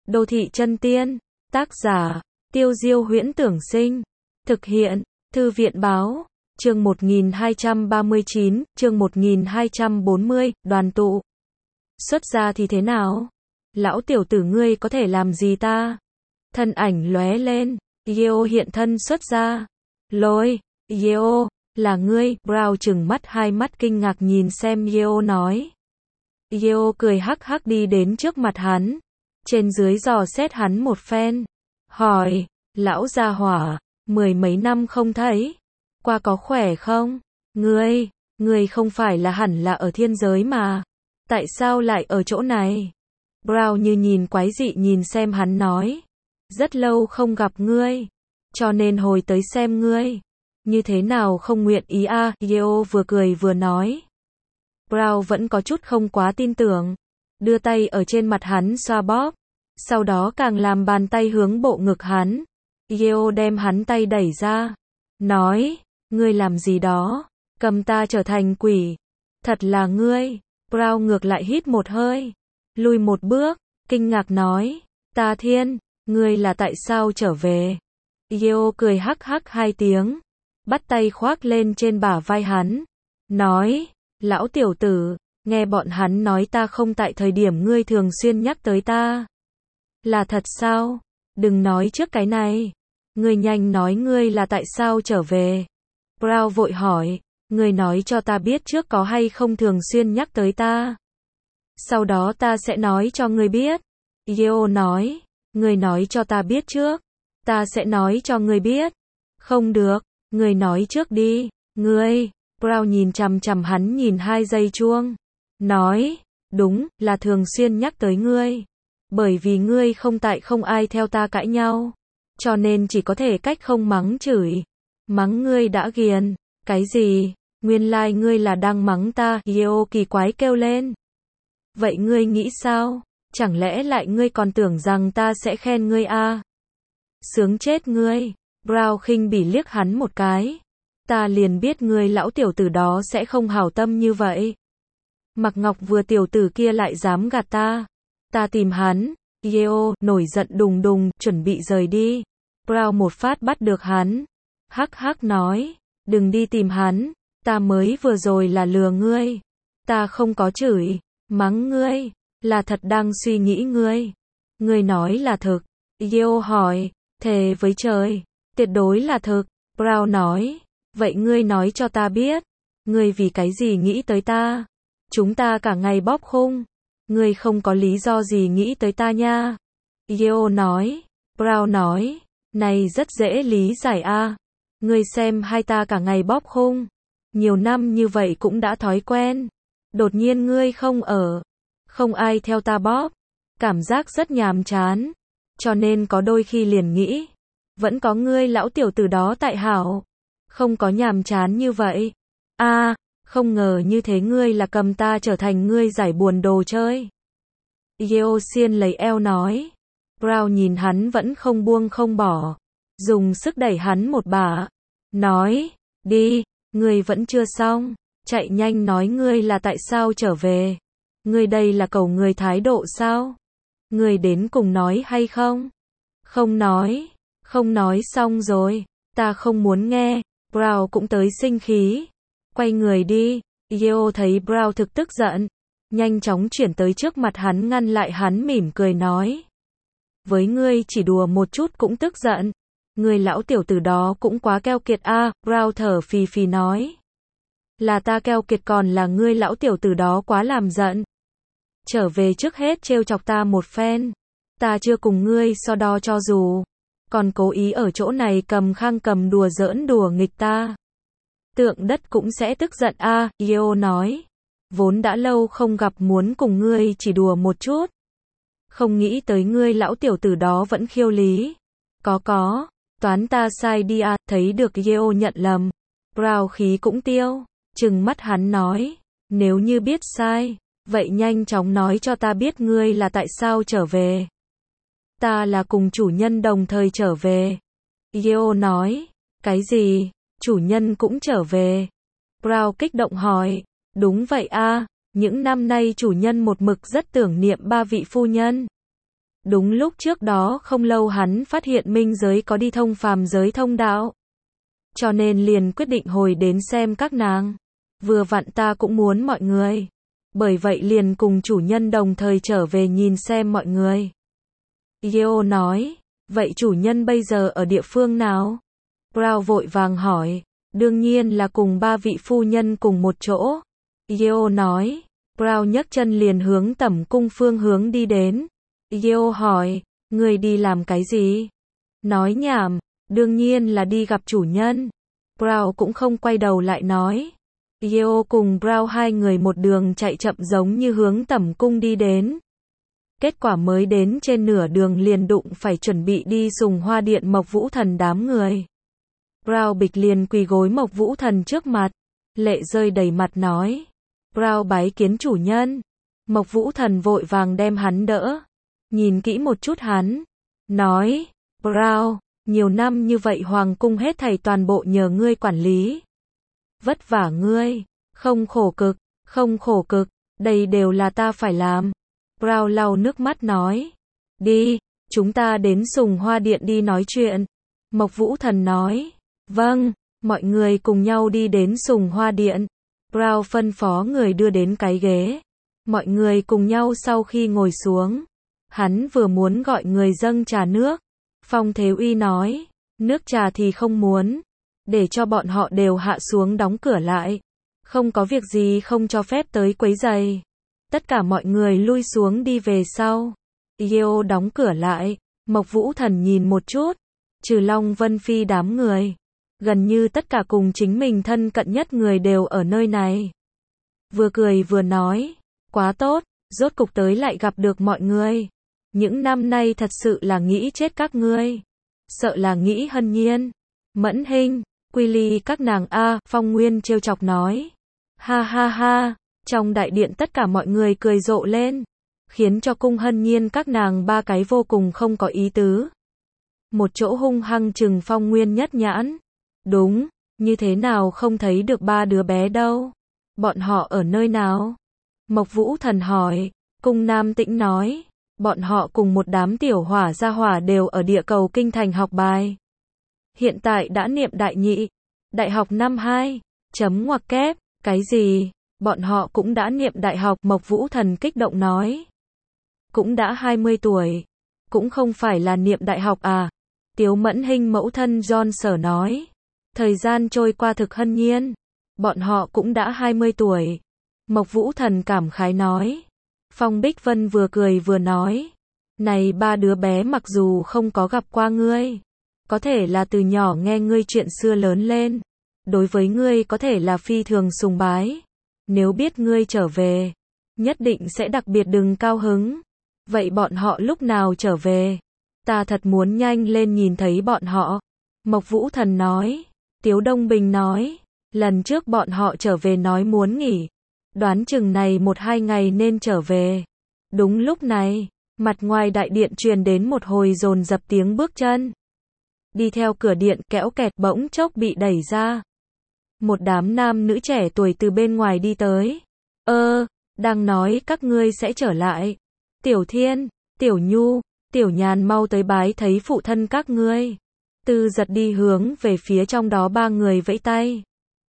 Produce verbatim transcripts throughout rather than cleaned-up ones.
Đô thị chân tiên, tác giả, Tiêu Diêu Huyễn Tưởng Sinh, thực hiện, Thư viện báo, chương một nghìn hai trăm ba mươi chín, chương một nghìn hai trăm bốn mươi, đoàn tụ. Xuất gia thì thế nào? Lão tiểu tử ngươi có thể làm gì ta? Thân ảnh lóe lên, Yeo hiện thân xuất gia. Lôi, Yeo, là ngươi? Brown trừng mắt hai mắt kinh ngạc nhìn xem Yeo nói. Yeo cười hắc hắc đi đến trước mặt hắn, trên dưới dò xét hắn một phen, hỏi, lão gia hỏa, mười mấy năm không thấy, qua có khỏe không? Ngươi, ngươi không phải là hẳn là ở thiên giới mà, tại sao lại ở chỗ này? Brown như nhìn quái dị nhìn xem hắn nói, rất lâu không gặp ngươi, cho nên hồi tới xem ngươi, như thế nào không nguyện ý a? À? Yeo vừa cười vừa nói. Brown vẫn có chút không quá tin tưởng, đưa tay ở trên mặt hắn xoa bóp, sau đó càng làm bàn tay hướng bộ ngực hắn. Yeo đem hắn tay đẩy ra, nói, ngươi làm gì đó, cầm ta trở thành quỷ, thật là ngươi. Brown ngược lại hít một hơi, lùi một bước, kinh ngạc nói, ta thiên, ngươi là tại sao trở về? Yeo cười hắc hắc hai tiếng, bắt tay khoác lên trên bả vai hắn, nói, lão tiểu tử, nghe bọn hắn nói ta không tại thời điểm ngươi thường xuyên nhắc tới ta. Là thật sao? Đừng nói trước cái này. Ngươi nhanh nói ngươi là tại sao trở về. Brown vội hỏi, ngươi nói cho ta biết trước có hay không thường xuyên nhắc tới ta. Sau đó ta sẽ nói cho ngươi biết. Yeo nói, ngươi nói cho ta biết trước. Ta sẽ nói cho ngươi biết. Không được, ngươi nói trước đi. Ngươi, Brown nhìn chằm chằm hắn nhìn hai giây chuông. Nói, đúng, là thường xuyên nhắc tới ngươi. Bởi vì ngươi không tại không ai theo ta cãi nhau. Cho nên chỉ có thể cách không mắng chửi. Mắng ngươi đã ghiền. Cái gì? Nguyên lai like ngươi là đang mắng ta. Yeo kỳ quái kêu lên. Vậy ngươi nghĩ sao? Chẳng lẽ lại ngươi còn tưởng rằng ta sẽ khen ngươi à? Sướng chết ngươi. Brown khinh bỉ liếc hắn một cái. Ta liền biết ngươi lão tiểu tử đó sẽ không hảo tâm như vậy. Mặc Ngọc vừa tiểu tử kia lại dám gạt ta. Ta tìm hắn. Yeo nổi giận đùng đùng, chuẩn bị rời đi. Brown một phát bắt được hắn. Hắc hắc nói, đừng đi tìm hắn. Ta mới vừa rồi là lừa ngươi. Ta không có chửi, mắng ngươi, là thật đang suy nghĩ ngươi. Ngươi nói là thực. Yeo hỏi, thề với trời, tuyệt đối là thực. Brown nói, vậy ngươi nói cho ta biết. Ngươi vì cái gì nghĩ tới ta? Chúng ta cả ngày bóp khung. Ngươi không có lý do gì nghĩ tới ta nha. Yeo nói. Brown nói. Này rất dễ lý giải a. À. Ngươi xem hai ta cả ngày bóp khung. Nhiều năm như vậy cũng đã thói quen. Đột nhiên ngươi không ở. Không ai theo ta bóp. Cảm giác rất nhàm chán. Cho nên có đôi khi liền nghĩ. Vẫn có ngươi lão tiểu tử đó tại hảo. Không có nhàm chán như vậy. A. À, không ngờ như thế ngươi là cầm ta trở thành ngươi giải buồn đồ chơi. Yeo xiên lấy eo nói. Brown nhìn hắn vẫn không buông không bỏ. Dùng sức đẩy hắn một bả. Nói, đi, ngươi vẫn chưa xong. Chạy nhanh nói ngươi là tại sao trở về. Ngươi đây là cầu ngươi thái độ sao? Ngươi đến cùng nói hay không? Không nói. Không nói xong rồi. Ta không muốn nghe. Brown cũng tới sinh khí. Quay người đi. Yeo thấy Brown thực tức giận. Nhanh chóng chuyển tới trước mặt hắn ngăn lại hắn mỉm cười nói. Với ngươi chỉ đùa một chút cũng tức giận. Ngươi lão tiểu tử đó cũng quá keo kiệt a. À, Brown thở phì phì nói. Là ta keo kiệt còn là ngươi lão tiểu tử đó quá làm giận. Trở về trước hết trêu chọc ta một phen. Ta chưa cùng ngươi so đo cho dù. Còn cố ý ở chỗ này cầm khang cầm đùa giỡn đùa nghịch ta. Tượng đất cũng sẽ tức giận a. À, Yeo nói. Vốn đã lâu không gặp muốn cùng ngươi chỉ đùa một chút. Không nghĩ tới ngươi lão tiểu tử đó vẫn khiêu lý. Có có, toán ta sai đi à, thấy được Yeo nhận lầm. Brown khí cũng tiêu, trừng mắt hắn nói. Nếu như biết sai, vậy nhanh chóng nói cho ta biết ngươi là tại sao trở về. Ta là cùng chủ nhân đồng thời trở về. Yeo nói. Cái gì? Chủ nhân cũng trở về. Brown kích động hỏi. Đúng vậy a, à, những năm nay chủ nhân một mực rất tưởng niệm ba vị phu nhân. Đúng lúc trước đó không lâu hắn phát hiện minh giới có đi thông phàm giới thông đạo. Cho nên liền quyết định hồi đến xem các nàng. Vừa vặn ta cũng muốn mọi người. Bởi vậy liền cùng chủ nhân đồng thời trở về nhìn xem mọi người. Geo nói, vậy chủ nhân bây giờ ở địa phương nào? Brown vội vàng hỏi, đương nhiên là cùng ba vị phu nhân cùng một chỗ. Geo nói, Brown nhấc chân liền hướng tẩm cung phương hướng đi đến. Geo hỏi, người đi làm cái gì? Nói nhảm, đương nhiên là đi gặp chủ nhân. Brown cũng không quay đầu lại nói. Geo cùng Brown hai người một đường chạy chậm giống như hướng tẩm cung đi đến. Kết quả mới đến trên nửa đường liền đụng phải chuẩn bị đi Sùng Hoa Điện Mộc Vũ Thần đám người. Brown bịch liền quỳ gối Mộc Vũ Thần trước mặt, lệ rơi đầy mặt nói. Brown bái kiến chủ nhân. Mộc Vũ Thần vội vàng đem hắn đỡ. Nhìn kỹ một chút hắn. Nói, Brown, nhiều năm như vậy hoàng cung hết thảy toàn bộ nhờ ngươi quản lý. Vất vả ngươi, không khổ cực, không khổ cực, đây đều là ta phải làm. Brown lau nước mắt nói. Đi, chúng ta đến Sùng Hoa Điện đi nói chuyện. Mộc Vũ Thần nói. Vâng, mọi người cùng nhau đi đến Sùng Hoa Điện. Brown phân phó người đưa đến cái ghế. Mọi người cùng nhau sau khi ngồi xuống. Hắn vừa muốn gọi người dâng trà nước. Phong Thế Uy nói. Nước trà thì không muốn. Để cho bọn họ đều hạ xuống đóng cửa lại. Không có việc gì không cho phép tới quấy rầy. Tất cả mọi người lui xuống đi về sau. Geo đóng cửa lại. Mộc Vũ Thần nhìn một chút. Trừ Long Vân Phi đám người. Gần như tất cả cùng chính mình thân cận nhất người đều ở nơi này. Vừa cười vừa nói. Quá tốt, rốt cục tới lại gặp được mọi người. Những năm nay thật sự là nghĩ chết các ngươi. Sợ là nghĩ Hân Nhiên, Mẫn Hinh, Quy Ly các nàng a. Phong Nguyên trêu chọc nói. Ha ha ha, trong đại điện tất cả mọi người cười rộ lên. Khiến cho cung Hân Nhiên các nàng ba cái vô cùng không có ý tứ. Một chỗ hung hăng chừng Phong Nguyên nhất nhãn. Đúng, như thế nào không thấy được ba đứa bé đâu. Bọn họ ở nơi nào? Mộc Vũ Thần hỏi. Cung Nam Tĩnh nói. Bọn họ cùng một đám tiểu hỏa gia hỏa đều ở địa cầu kinh thành học bài. Hiện tại đã niệm đại nhị. Đại học năm hai. Chấm ngoặc kép. Cái gì? Bọn họ cũng đã niệm đại học. Mộc Vũ Thần kích động nói. Cũng đã hai mươi tuổi. Cũng không phải là niệm đại học à? Tiếu Mẫn Hinh mẫu thân John Sở nói. Thời gian trôi qua thực hân nhiên. Bọn họ cũng đã hai mươi tuổi. Mộc Vũ Thần cảm khái nói. Phong Bích Vân vừa cười vừa nói. Này ba đứa bé mặc dù không có gặp qua ngươi. Có thể là từ nhỏ nghe ngươi chuyện xưa lớn lên. Đối với ngươi có thể là phi thường sùng bái. Nếu biết ngươi trở về. Nhất định sẽ đặc biệt đừng cao hứng. Vậy bọn họ lúc nào trở về? Ta thật muốn nhanh lên nhìn thấy bọn họ. Mộc Vũ Thần nói. Tiếu Đông Bình nói. Lần trước bọn họ trở về nói muốn nghỉ. Đoán chừng này một hai ngày nên trở về. Đúng lúc này, mặt ngoài đại điện truyền đến một hồi dồn dập tiếng bước chân. Đi theo cửa điện kéo kẹt bỗng chốc bị đẩy ra. Một đám nam nữ trẻ tuổi từ bên ngoài đi tới. Ơ, đang nói các ngươi sẽ trở lại. Tiểu Thiên, Tiểu Nhu, Tiểu Nhàn mau tới bái thấy phụ thân các ngươi. Tư Giật đi hướng về phía trong đó ba người vẫy tay.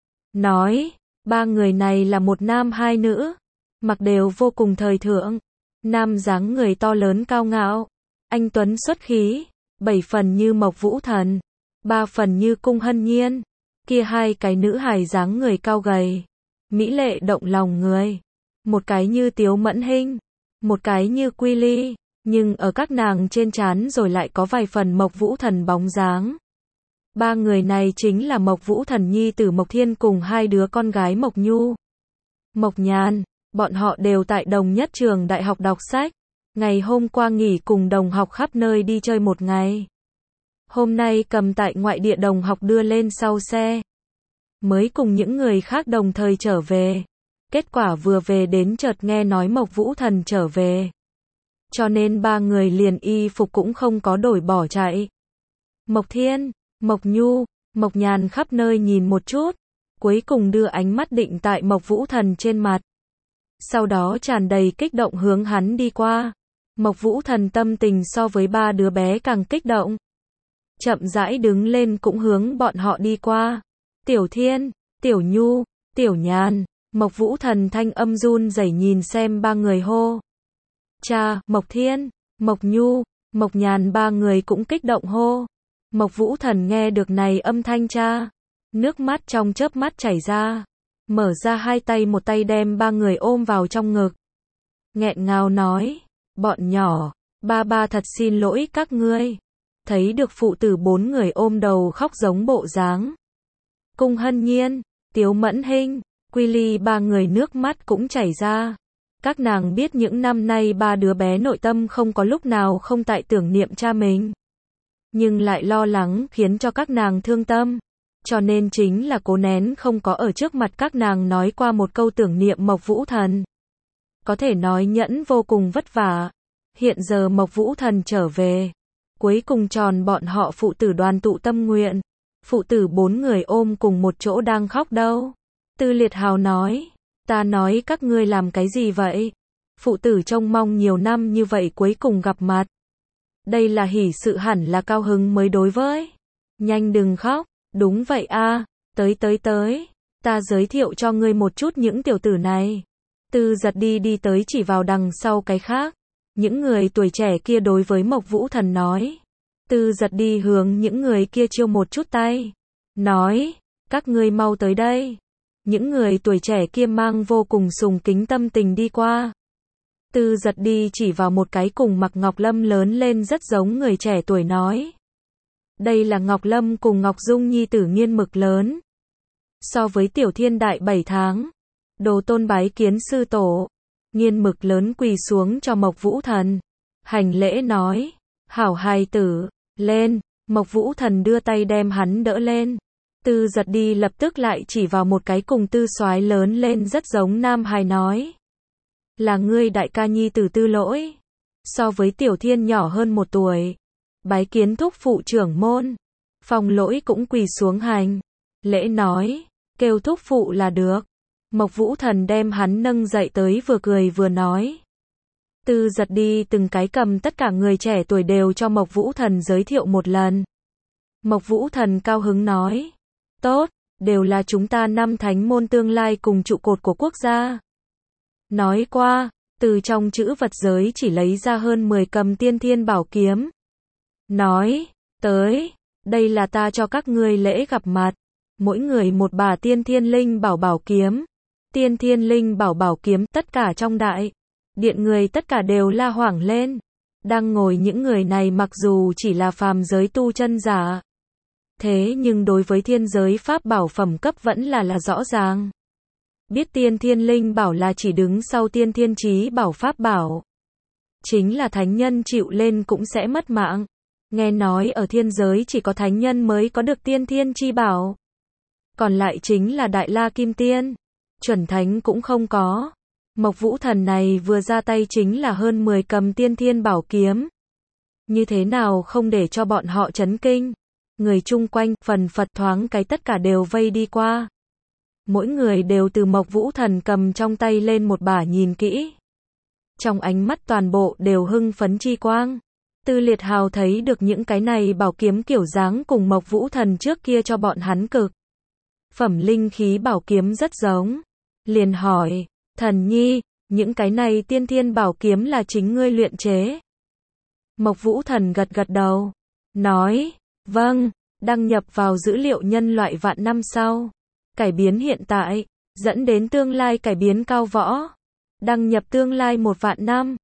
Nói, ba người này là một nam hai nữ. Mặc đều vô cùng thời thượng. Nam dáng người to lớn cao ngạo. Anh tuấn xuất khí. Bảy phần như Mộc Vũ Thần. Ba phần như cung Hân Nhiên. Kia hai cái nữ hài dáng người cao gầy. Mỹ lệ động lòng người. Một cái như Tiếu Mẫn Hinh. Một cái như Quy Ly. Nhưng ở các nàng trên trán rồi lại có vài phần Mộc Vũ Thần bóng dáng. Ba người này chính là Mộc Vũ Thần nhi tử Mộc Thiên cùng hai đứa con gái Mộc Nhu. Mộc Nhàn, bọn họ đều tại đồng nhất trường đại học đọc sách. Ngày hôm qua nghỉ cùng đồng học khắp nơi đi chơi một ngày. Hôm nay cầm tại ngoại địa đồng học đưa lên sau xe. Mới cùng những người khác đồng thời trở về. Kết quả vừa về đến chợt nghe nói Mộc Vũ Thần trở về. Cho nên ba người liền y phục cũng không có đổi bỏ chạy. Mộc Thiên, Mộc Nhu, Mộc Nhàn khắp nơi nhìn một chút. Cuối cùng đưa ánh mắt định tại Mộc Vũ Thần trên mặt. Sau đó tràn đầy kích động hướng hắn đi qua. Mộc Vũ Thần tâm tình so với ba đứa bé càng kích động. Chậm rãi đứng lên cũng hướng bọn họ đi qua. Tiểu Thiên, Tiểu Nhu, Tiểu Nhàn, Mộc Vũ Thần thanh âm run rẩy nhìn xem ba người hô. Cha, Mộc Thiên, Mộc Nhu, Mộc Nhàn ba người cũng kích động hô. Mộc Vũ Thần nghe được này âm thanh cha, nước mắt trong chớp mắt chảy ra, mở ra hai tay một tay đem ba người ôm vào trong ngực. Nghẹn ngào nói, bọn nhỏ, ba ba thật xin lỗi các ngươi. Thấy được phụ tử bốn người ôm đầu khóc giống bộ dáng. Cung Hân Nhiên, Tiếu Mẫn Hinh, Quy Ly ba người nước mắt cũng chảy ra. Các nàng biết những năm nay ba đứa bé nội tâm không có lúc nào không tại tưởng niệm cha mình. Nhưng lại lo lắng khiến cho các nàng thương tâm. Cho nên chính là cố nén không có ở trước mặt các nàng nói qua một câu tưởng niệm Mộc Vũ Thần. Có thể nói nhẫn vô cùng vất vả. Hiện giờ Mộc Vũ Thần trở về. Cuối cùng tròn bọn họ phụ tử đoàn tụ tâm nguyện. Phụ tử bốn người ôm cùng một chỗ đang khóc đâu. Tư Liệt Hào nói. Ta nói các ngươi làm cái gì vậy? Phụ tử trông mong nhiều năm như vậy cuối cùng gặp mặt. Đây là hỷ sự hẳn là cao hứng mới đối với. Nhanh đừng khóc. Đúng vậy a, tới tới tới. Ta giới thiệu cho ngươi một chút những tiểu tử này. Tư Giật đi đi tới chỉ vào đằng sau cái khác. Những người tuổi trẻ kia đối với Mộc Vũ Thần nói. Tư Giật đi hướng những người kia chiêu một chút tay. Nói, các ngươi mau tới đây. Những người tuổi trẻ kia mang vô cùng sùng kính tâm tình đi qua. Tư Giật đi chỉ vào một cái cùng Mạc Ngọc Lâm lớn lên rất giống người trẻ tuổi nói. Đây là Ngọc Lâm cùng Ngọc Dung nhi tử Nghiên Mực lớn. So với Tiểu Thiên đại bảy tháng. Đồ tôn bái kiến sư tổ. Nghiên Mực lớn quỳ xuống cho Mộc Vũ Thần. Hành lễ nói. Hảo hài tử, lên. Mộc Vũ Thần đưa tay đem hắn đỡ lên. Tư Giật đi lập tức lại chỉ vào một cái cùng Tư Soái lớn lên rất giống nam hài nói. Là ngươi đại ca nhi tử Tư Lỗi. So với Tiểu Thiên nhỏ hơn một tuổi. Bái kiến thúc phụ trưởng môn. Phong Lỗi cũng quỳ xuống hành. Lễ nói. Kêu thúc phụ là được. Mộc Vũ Thần đem hắn nâng dậy tới vừa cười vừa nói. Tư Giật đi từng cái cầm tất cả người trẻ tuổi đều cho Mộc Vũ Thần giới thiệu một lần. Mộc Vũ Thần cao hứng nói. Tốt, đều là chúng ta năm thánh môn tương lai cùng trụ cột của quốc gia. Nói qua, từ trong chữ vật giới chỉ lấy ra hơn mười cầm tiên thiên bảo kiếm. Nói, tới, đây là ta cho các ngươi lễ gặp mặt. Mỗi người một bả tiên thiên linh bảo bảo kiếm. Tiên thiên linh bảo bảo kiếm tất cả trong đại điện người tất cả đều la hoảng lên. Đang ngồi những người này mặc dù chỉ là phàm giới tu chân giả. Thế nhưng đối với thiên giới pháp bảo phẩm cấp vẫn là là rõ ràng. Biết tiên thiên linh bảo là chỉ đứng sau tiên thiên chí bảo pháp bảo. Chính là thánh nhân chịu lên cũng sẽ mất mạng. Nghe nói ở thiên giới chỉ có thánh nhân mới có được tiên thiên chi bảo. Còn lại chính là Đại La Kim Tiên. Chuẩn thánh cũng không có. Mộc Vũ Thần này vừa ra tay chính là hơn mười cầm tiên thiên bảo kiếm. Như thế nào không để cho bọn họ chấn kinh. Người chung quanh, phần phật thoáng cái tất cả đều vây đi qua. Mỗi người đều từ Mộc Vũ Thần cầm trong tay lên một bả nhìn kỹ. Trong ánh mắt toàn bộ đều hưng phấn chi quang. Tư Liệt Hào thấy được những cái này bảo kiếm kiểu dáng cùng Mộc Vũ Thần trước kia cho bọn hắn cực. Phẩm linh khí bảo kiếm rất giống. Liền hỏi, Thần Nhi, những cái này tiên thiên bảo kiếm là chính ngươi luyện chế. Mộc Vũ Thần gật gật đầu. Nói, vâng, đăng nhập vào dữ liệu nhân loại vạn năm sau. Cải biến hiện tại, dẫn đến tương lai cải biến cao võ. Đăng nhập tương lai một vạn năm.